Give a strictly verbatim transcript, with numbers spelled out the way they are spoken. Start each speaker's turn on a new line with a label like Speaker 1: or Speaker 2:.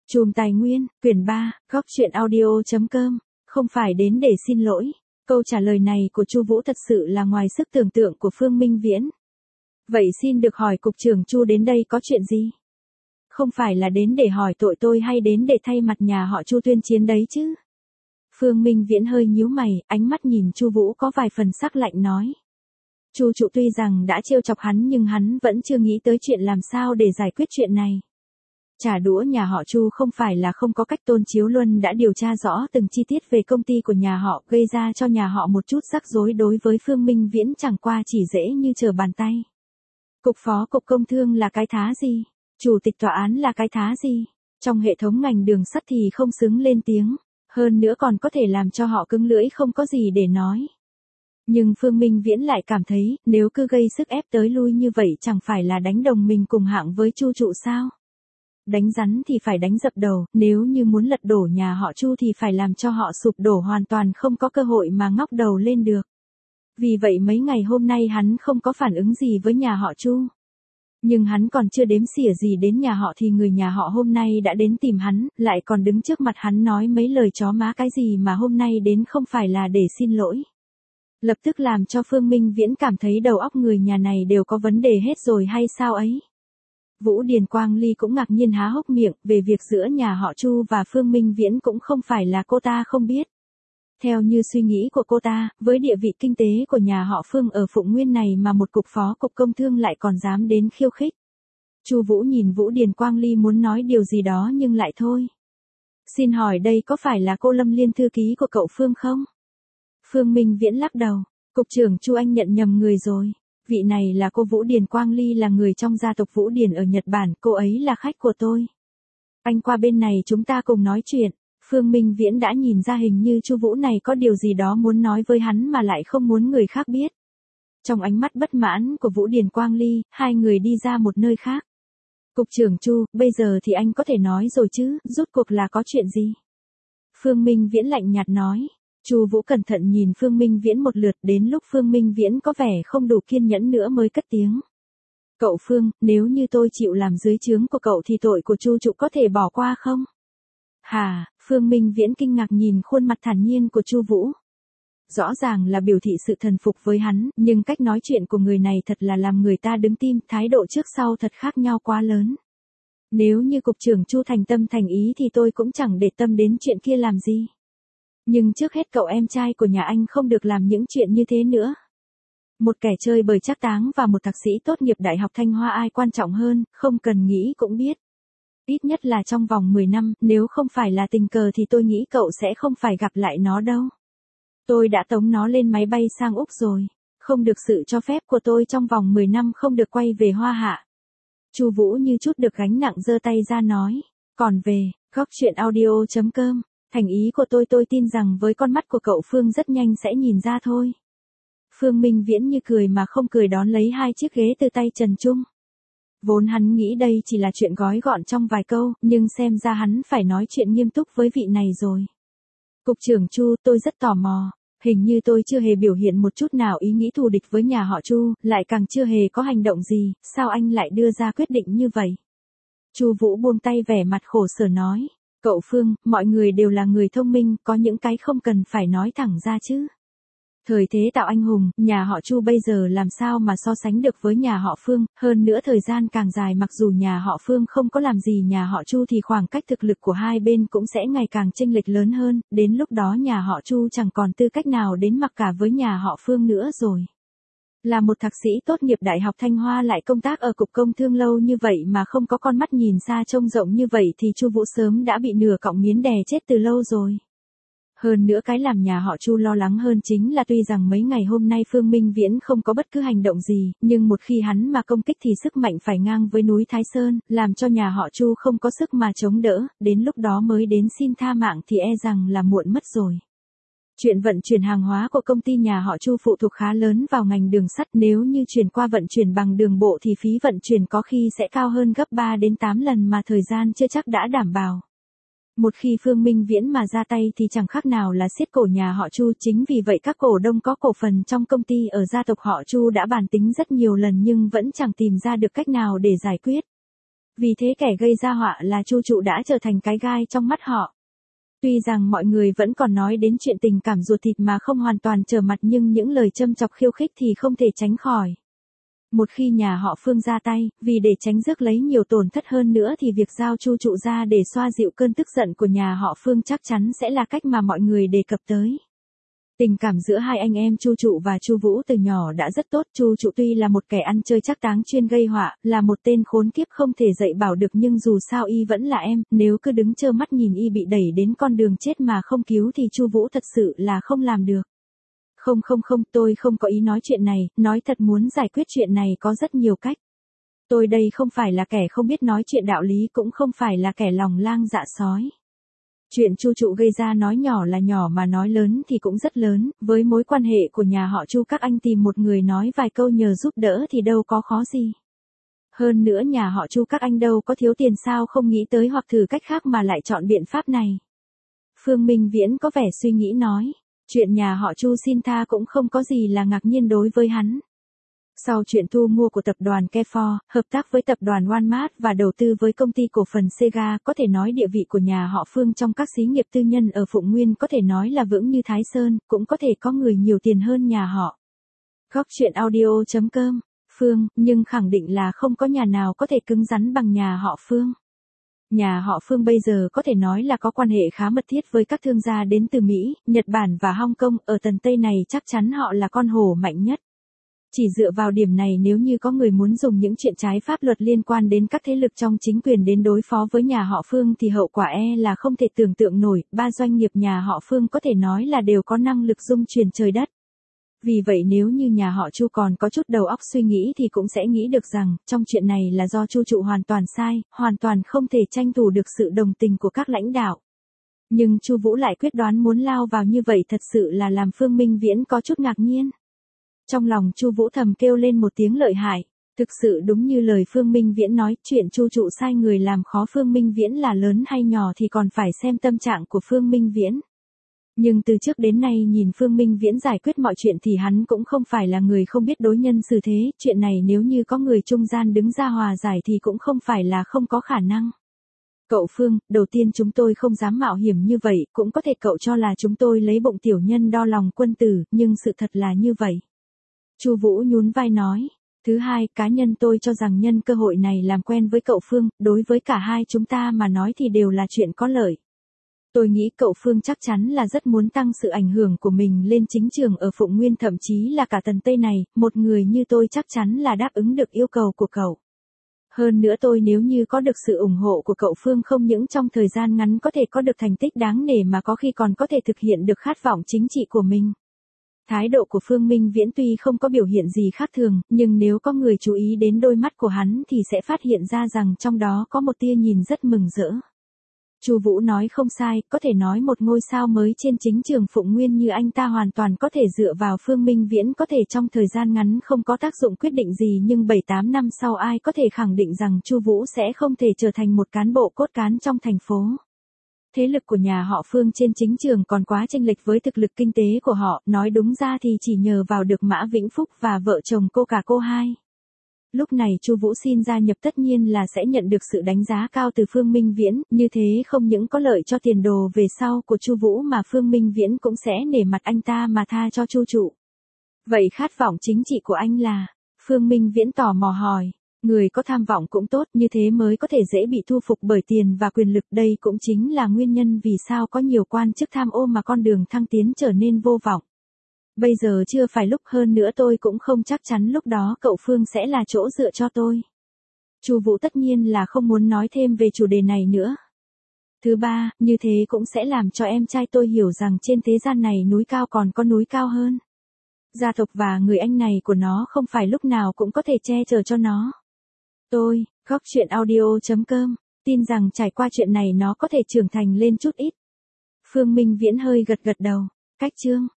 Speaker 1: Chùm Tài Nguyên, quyển ba, góc truyện audio chấm com, không phải đến để xin lỗi. Câu trả lời này của Chu Vũ thật sự là ngoài sức tưởng tượng của Phương Minh Viễn. Vậy xin được hỏi cục trưởng Chu đến đây có chuyện gì? Không phải là đến để hỏi tội tôi hay đến để thay mặt nhà họ Chu tuyên chiến đấy chứ? Phương Minh Viễn hơi nhíu mày, ánh mắt nhìn Chu Vũ có vài phần sắc lạnh nói. Chu Trụ tuy rằng đã trêu chọc hắn nhưng hắn vẫn chưa nghĩ tới chuyện làm sao để giải quyết chuyện này. Trả đũa nhà họ Chu không phải là không có cách. Tôn Chiếu Luân đã điều tra rõ từng chi tiết về công ty của nhà họ, gây ra cho nhà họ một chút rắc rối đối với Phương Minh Viễn chẳng qua chỉ dễ như trở bàn tay. Cục phó cục công thương là cái thá gì? Chủ tịch tòa án là cái thá gì? Trong hệ thống ngành đường sắt thì không xứng lên tiếng, hơn nữa còn có thể làm cho họ cứng lưỡi không có gì để nói. Nhưng Phương Minh Viễn lại cảm thấy, nếu cứ gây sức ép tới lui như vậy chẳng phải là đánh đồng mình cùng hạng với Chu Trụ sao? Đánh rắn thì phải đánh dập đầu, nếu như muốn lật đổ nhà họ Chu thì phải làm cho họ sụp đổ hoàn toàn không có cơ hội mà ngóc đầu lên được. Vì vậy mấy ngày hôm nay hắn không có phản ứng gì với nhà họ Chu. Nhưng hắn còn chưa đếm xỉa gì đến nhà họ thì người nhà họ hôm nay đã đến tìm hắn, lại còn đứng trước mặt hắn nói mấy lời chó má cái gì mà hôm nay đến không phải là để xin lỗi. Lập tức làm cho Phương Minh Viễn cảm thấy đầu óc người nhà này đều có vấn đề hết rồi hay sao ấy. Vũ Điền Quang Ly cũng ngạc nhiên há hốc miệng, về việc giữa nhà họ Chu và Phương Minh Viễn cũng không phải là cô ta không biết. Theo như suy nghĩ của cô ta, với địa vị kinh tế của nhà họ Phương ở Phụng Nguyên này mà một cục phó cục công thương lại còn dám đến khiêu khích. Chu Vũ nhìn Vũ Điền Quang Ly muốn nói điều gì đó nhưng lại thôi. Xin hỏi đây có phải là cô Lâm Liên thư ký của cậu Phương không? Phương Minh Viễn lắc đầu, cục trưởng Chu anh nhận nhầm người rồi. Vị này là cô Vũ Điền Quang Ly, là người trong gia tộc Vũ Điền ở Nhật Bản, cô ấy là khách của tôi. Anh qua bên này chúng ta cùng nói chuyện. Phương Minh Viễn đã nhìn ra hình như Chu Vũ này có điều gì đó muốn nói với hắn mà lại không muốn người khác biết. Trong ánh mắt bất mãn của Vũ Điền Quang Ly, hai người đi ra một nơi khác. Cục trưởng Chu, bây giờ thì anh có thể nói rồi chứ, rốt cuộc là có chuyện gì? Phương Minh Viễn lạnh nhạt nói. Chu Vũ cẩn thận nhìn Phương Minh Viễn một lượt, đến lúc Phương Minh Viễn có vẻ không đủ kiên nhẫn nữa mới cất tiếng. Cậu Phương, nếu như tôi chịu làm dưới trướng của cậu thì tội của Chu Trụ có thể bỏ qua không? Hà, Phương Minh Viễn kinh ngạc nhìn khuôn mặt thản nhiên của Chu Vũ. Rõ ràng là biểu thị sự thần phục với hắn, nhưng cách nói chuyện của người này thật là làm người ta đứng tim, thái độ trước sau thật khác nhau quá lớn. Nếu như cục trưởng Chu thành tâm thành ý thì tôi cũng chẳng để tâm đến chuyện kia làm gì. Nhưng trước hết cậu em trai của nhà anh không được làm những chuyện như thế nữa. Một kẻ chơi bời trác táng và một thạc sĩ tốt nghiệp Đại học Thanh Hoa ai quan trọng hơn, không cần nghĩ cũng biết. Ít nhất là trong vòng mười năm, nếu không phải là tình cờ thì tôi nghĩ cậu sẽ không phải gặp lại nó đâu. Tôi đã tống nó lên máy bay sang Úc rồi, không được sự cho phép của tôi trong vòng mười năm không được quay về Hoa Hạ. Chu Vũ như chút được gánh nặng giơ tay ra nói, còn về, góc truyện audio chấm com. Thành ý của tôi tôi tin rằng với con mắt của cậu Phương rất nhanh sẽ nhìn ra thôi. Phương Minh Viễn như cười mà không cười đón lấy hai chiếc ghế từ tay Trần Trung. Vốn hắn nghĩ đây chỉ là chuyện gói gọn trong vài câu, nhưng xem ra hắn phải nói chuyện nghiêm túc với vị này rồi. Cục trưởng Chu, tôi rất tò mò. Hình như tôi chưa hề biểu hiện một chút nào ý nghĩ thù địch với nhà họ Chu, lại càng chưa hề có hành động gì, sao anh lại đưa ra quyết định như vậy? Chu Vũ buông tay vẻ mặt khổ sở nói. Cậu Phương, mọi người đều là người thông minh, có những cái không cần phải nói thẳng ra chứ. Thời thế tạo anh hùng, nhà họ Chu bây giờ làm sao mà so sánh được với nhà họ Phương, hơn nữa thời gian càng dài mặc dù nhà họ Phương không có làm gì nhà họ Chu thì khoảng cách thực lực của hai bên cũng sẽ ngày càng chênh lệch lớn hơn, đến lúc đó nhà họ Chu chẳng còn tư cách nào đến mặc cả với nhà họ Phương nữa rồi. Là một thạc sĩ tốt nghiệp Đại học Thanh Hoa lại công tác ở cục công thương lâu như vậy mà không có con mắt nhìn xa trông rộng như vậy thì Chu Vũ sớm đã bị nửa cọng miến đè chết từ lâu rồi. Hơn nữa cái làm nhà họ Chu lo lắng hơn chính là tuy rằng mấy ngày hôm nay Phương Minh Viễn không có bất cứ hành động gì, nhưng một khi hắn mà công kích thì sức mạnh phải ngang với núi Thái Sơn, làm cho nhà họ Chu không có sức mà chống đỡ, đến lúc đó mới đến xin tha mạng thì e rằng là muộn mất rồi. Chuyện vận chuyển hàng hóa của công ty nhà họ Chu phụ thuộc khá lớn vào ngành đường sắt, nếu như chuyển qua vận chuyển bằng đường bộ thì phí vận chuyển có khi sẽ cao hơn gấp ba đến tám lần mà thời gian chưa chắc đã đảm bảo. Một khi Phương Minh Viễn mà ra tay thì chẳng khác nào là siết cổ nhà họ Chu, chính vì vậy các cổ đông có cổ phần trong công ty ở gia tộc họ Chu đã bàn tính rất nhiều lần nhưng vẫn chẳng tìm ra được cách nào để giải quyết. Vì thế kẻ gây ra họa là Chu Trụ đã trở thành cái gai trong mắt họ. Tuy rằng mọi người vẫn còn nói đến chuyện tình cảm ruột thịt mà không hoàn toàn trở mặt, nhưng những lời châm chọc khiêu khích thì không thể tránh khỏi. Một khi nhà họ Phương ra tay, vì để tránh rước lấy nhiều tổn thất hơn nữa thì việc giao Chu Trụ ra để xoa dịu cơn tức giận của nhà họ Phương chắc chắn sẽ là cách mà mọi người đề cập tới. Tình cảm giữa hai anh em Chu Trụ và Chu Vũ từ nhỏ đã rất tốt. Chu Trụ tuy là một kẻ ăn chơi trác táng chuyên gây họa, là một tên khốn kiếp không thể dạy bảo được, nhưng dù sao y vẫn là em, nếu cứ đứng trơ mắt nhìn y bị đẩy đến con đường chết mà không cứu thì Chu Vũ thật sự là không làm được. Không không không, tôi không có ý nói chuyện này, nói thật muốn giải quyết chuyện này có rất nhiều cách. Tôi đây không phải là kẻ không biết nói chuyện đạo lý, cũng không phải là kẻ lòng lang dạ sói. Chuyện Chu Trụ gây ra nói nhỏ là nhỏ mà nói lớn thì cũng rất lớn, với mối quan hệ của nhà họ Chu các anh tìm một người nói vài câu nhờ giúp đỡ thì đâu có khó gì. Hơn nữa nhà họ Chu các anh đâu có thiếu tiền, sao không nghĩ tới hoặc thử cách khác mà lại chọn biện pháp này. Phương Minh Viễn có vẻ suy nghĩ nói, chuyện nhà họ Chu xin tha cũng không có gì là ngạc nhiên đối với hắn. Sau chuyện thu mua của tập đoàn Kefor, hợp tác với tập đoàn Walmart và đầu tư với công ty cổ phần Sega, có thể nói địa vị của nhà họ Phương trong các xí nghiệp tư nhân ở Phụng Nguyên có thể nói là vững như Thái Sơn, cũng có thể có người nhiều tiền hơn nhà họ. Góc chuyện audio chấm com, Phương, nhưng khẳng định là không có nhà nào có thể cứng rắn bằng nhà họ Phương. Nhà họ Phương bây giờ có thể nói là có quan hệ khá mật thiết với các thương gia đến từ Mỹ, Nhật Bản và Hong Kong, ở tầng Tây này chắc chắn họ là con hổ mạnh nhất. Chỉ dựa vào điểm này, nếu như có người muốn dùng những chuyện trái pháp luật liên quan đến các thế lực trong chính quyền đến đối phó với nhà họ Phương thì hậu quả e là không thể tưởng tượng nổi. Ba doanh nghiệp nhà họ Phương có thể nói là đều có năng lực rung chuyển trời đất. Vì vậy nếu như nhà họ Chu còn có chút đầu óc suy nghĩ thì cũng sẽ nghĩ được rằng, trong chuyện này là do Chu Trụ hoàn toàn sai, hoàn toàn không thể tranh thủ được sự đồng tình của các lãnh đạo. Nhưng Chu Vũ lại quyết đoán muốn lao vào như vậy, thật sự là làm Phương Minh Viễn có chút ngạc nhiên. Trong lòng Chu Vũ thầm kêu lên một tiếng lợi hại, thực sự đúng như lời Phương Minh Viễn nói, chuyện Chu Trụ sai người làm khó Phương Minh Viễn là lớn hay nhỏ thì còn phải xem tâm trạng của Phương Minh Viễn. Nhưng từ trước đến nay nhìn Phương Minh Viễn giải quyết mọi chuyện thì hắn cũng không phải là người không biết đối nhân xử thế, chuyện này nếu như có người trung gian đứng ra hòa giải thì cũng không phải là không có khả năng. Cậu Phương, đầu tiên chúng tôi không dám mạo hiểm như vậy, cũng có thể cậu cho là chúng tôi lấy bụng tiểu nhân đo lòng quân tử, nhưng sự thật là như vậy. Chu Vũ nhún vai nói. Thứ hai, cá nhân tôi cho rằng nhân cơ hội này làm quen với cậu Phương, đối với cả hai chúng ta mà nói thì đều là chuyện có lợi. Tôi nghĩ cậu Phương chắc chắn là rất muốn tăng sự ảnh hưởng của mình lên chính trường ở Phụng Nguyên, thậm chí là cả tầng Tây này, một người như tôi chắc chắn là đáp ứng được yêu cầu của cậu. Hơn nữa tôi nếu như có được sự ủng hộ của cậu Phương không những trong thời gian ngắn có thể có được thành tích đáng nể mà có khi còn có thể thực hiện được khát vọng chính trị của mình. Thái độ của Phương Minh Viễn tuy không có biểu hiện gì khác thường, nhưng nếu có người chú ý đến đôi mắt của hắn thì sẽ phát hiện ra rằng trong đó có một tia nhìn rất mừng rỡ. Chu Vũ nói không sai, có thể nói một ngôi sao mới trên chính trường Phụng Nguyên như anh ta hoàn toàn có thể dựa vào Phương Minh Viễn có thể trong thời gian ngắn không có tác dụng quyết định gì, nhưng bảy tám năm sau ai có thể khẳng định rằng Chu Vũ sẽ không thể trở thành một cán bộ cốt cán trong thành phố. Thế lực của nhà họ Phương trên chính trường còn quá chênh lệch với thực lực kinh tế của họ, nói đúng ra thì chỉ nhờ vào được Mã Vĩnh Phúc và vợ chồng cô cả cô hai. Lúc này Chu Vũ xin gia nhập tất nhiên là sẽ nhận được sự đánh giá cao từ Phương Minh Viễn, như thế không những có lợi cho tiền đồ về sau của Chu Vũ mà Phương Minh Viễn cũng sẽ nể mặt anh ta mà tha cho Chu Trụ. Vậy khát vọng chính trị của anh là? Phương Minh Viễn tò mò hỏi. Người có tham vọng cũng tốt, như thế mới có thể dễ bị thu phục bởi tiền và quyền lực, đây cũng chính là nguyên nhân vì sao có nhiều quan chức tham ô mà con đường thăng tiến trở nên vô vọng. Bây giờ chưa phải lúc, hơn nữa tôi cũng không chắc chắn lúc đó cậu Phương sẽ là chỗ dựa cho tôi. Chu Vũ tất nhiên là không muốn nói thêm về chủ đề này nữa. Thứ ba, như thế cũng sẽ làm cho em trai tôi hiểu rằng trên thế gian này núi cao còn có núi cao hơn. Gia tộc và người anh này của nó không phải lúc nào cũng có thể che chở cho nó. Tôi, góc chuyện audio chấm com, tin rằng trải qua chuyện này nó có thể trưởng thành lên chút ít. Phương Minh Viễn hơi gật gật đầu. Cách chương